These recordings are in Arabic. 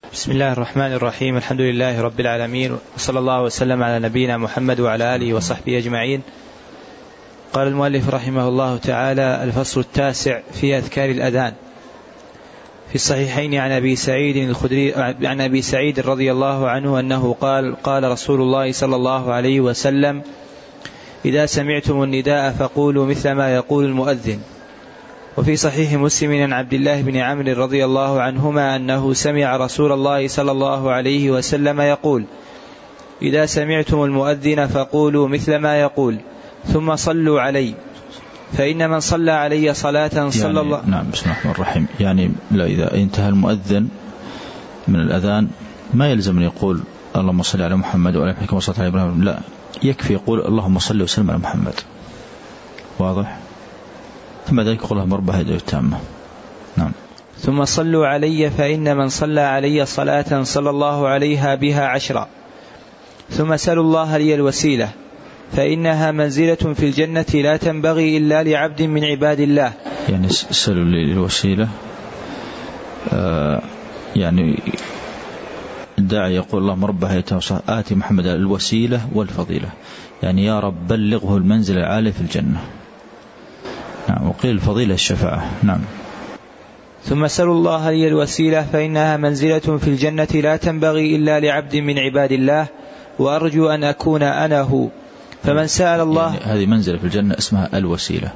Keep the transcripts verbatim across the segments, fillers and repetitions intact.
بسم الله الرحمن الرحيم. الحمد لله رب العالمين، وصلى الله وسلم على نبينا محمد وعلى آله وصحبه أجمعين. قال المؤلف رحمه الله تعالى: الفصل التاسع في أذكار الأذان. في الصحيحين عن أبي سعيد الخدري عن أبي سعيد رضي الله عنه أنه قال: قال رسول الله صلى الله عليه وسلم: إذا سمعتم النداء فقولوا مثل ما يقول المؤذن. وفي صحيح مسلم عن عبد الله بن عمرو رضي الله عنهما أنه سمع رسول الله صلى الله عليه وسلم يقول: إذا سمعتم المؤذن فقولوا مثل ما يقول ثم صلوا علي، فإن من صلى علي صلاة صلى يعني الله. نعم. بسم الله الرحمن الرحيم. يعني لا، إذا انتهى المؤذن من الأذان ما يلزم أن يقول اللهم صل على محمد وعلى آله كما صليت على إبراهيم، لا، يكفي يقول اللهم صل وسلم على محمد. واضح؟ ثم ذلك يقول اللهم رب هذه التامة. نعم. ثم صلوا علي، فإن من صلى علي صلاة صلى الله عليها بها عشرا. ثم سلوا الله لي الوسيلة، فإنها منزلة في الجنة لا تنبغي إلا لعبد من عباد الله. يعني سلوا لي الوسيلة، آه يعني الداعي يقول اللهم رب هذه التامة آتي محمد الوسيلة والفضيلة، يعني يا رب بلغه المنزل العالي في الجنة. نعم. وقيل الفضيلة الشفاعة. نعم. ثم سلوا الله لي الوسيلة، فإنها منزلة في الجنة لا تنبغي إلا لعبد من عباد الله، وأرجو أن أكون أنا هو. فمن سأل الله، يعني هذه منزلة في الجنة اسمها الوسيلة،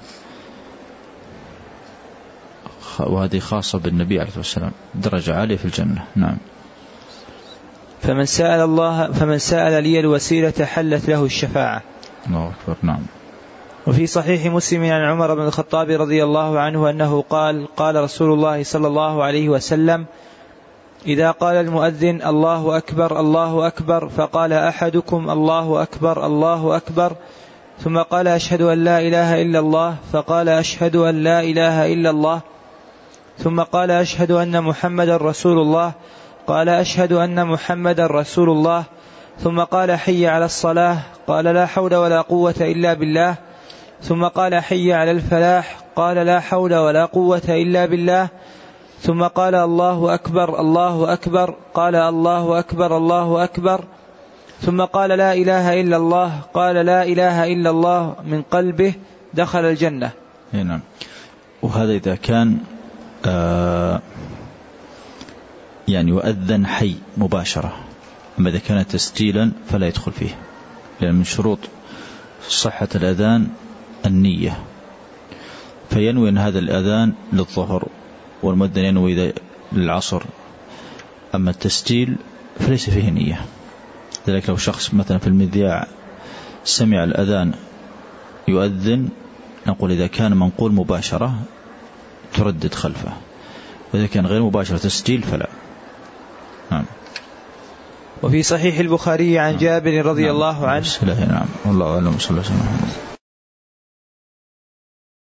وهذه خاصة بالنبي عليه الصلاة والسلام، درجة عالية في الجنة. نعم. فمن سأل الله فمن سأل لي الوسيلة حلت له الشفاعة. الله أكبر. نعم. وفي صحيح مسلم عن عمر بن الخطاب رضي الله عنه أنه قال: قال رسول الله صلى الله عليه وسلم: إذا قال المؤذن الله أكبر الله أكبر، فقال أحدكم الله أكبر الله أكبر، ثم قال أشهد أن لا إله إلا الله، فقال أشهد أن لا إله إلا الله، ثم قال أشهد أن محمد رسول الله، قال أشهد أن محمد رسول الله، ثم قال حي على الصلاة، قال لا حول ولا قوة إلا بالله، ثم قال حي على الفلاح، قال لا حول ولا قوة إلا بالله، ثم قال الله أكبر الله أكبر، قال الله أكبر الله أكبر، ثم قال لا إله إلا الله، قال لا إله إلا الله من قلبه، دخل الجنة. نعم. وهذا إذا كان آه يعني يؤذن حي مباشرة، أما إذا كان تسجيلا فلا يدخل فيه، لأن من شروط صحة الأذان النية، فينوي أن هذا الأذان للظهر، والمؤذن ينوي إذا للعصر. أما التسجيل فليس فيه نية. ذلك لو شخص مثلا في المذياع سمع الأذان يؤذن، نقول إذا كان منقول مباشرة تردد خلفه، وإذا كان غير مباشرة تسجيل فلا. نعم. وفي صحيح البخاري عن جابر رضي نعم. الله عنه. نعم. والله أعلم. صلى الله عليه وسلم.